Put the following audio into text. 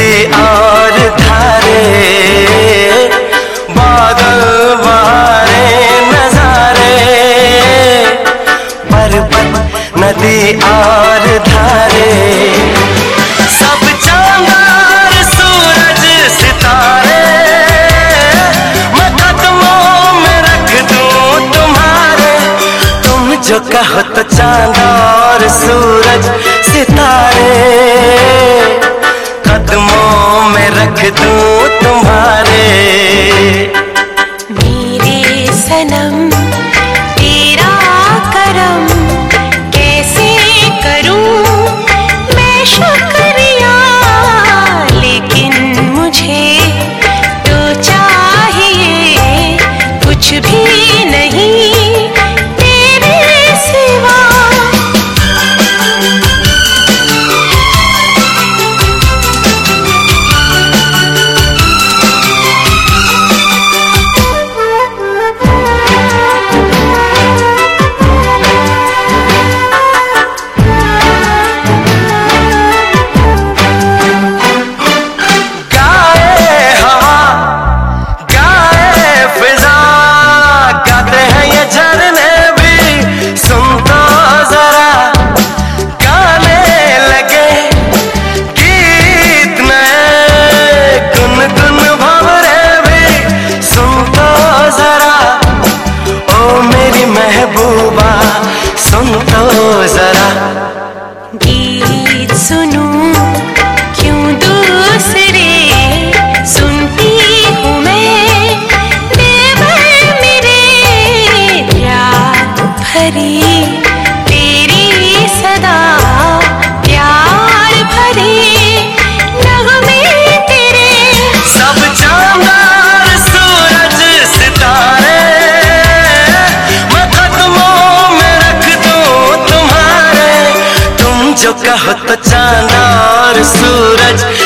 नदी और धारे, बादल बहारे नजारे, पर्वत नदी और धारे, सब चांद और सूरज सितारे, मैं कदमों में रख दूं तुम्हारे। तुम जो कहो तो चांद और सूरज सितारे, कदमों में रख दूं तुम्हारे। मेरे सनम तेरा करम कैसे करूं मैं शुक्रिया, लेकिन मुझे तो चाहिए कुछ भी नहीं तेरे सिवा। सुन तो जरा गीत सुनूं क्यों दूसरे, सुनती हूँ मैं देवर मेरे, प्यार भरी तेरी सदा, प्यार भरे नगमे तेरे, सब चांद और सूरज सितारे, जो कहो तो चांद और सूरज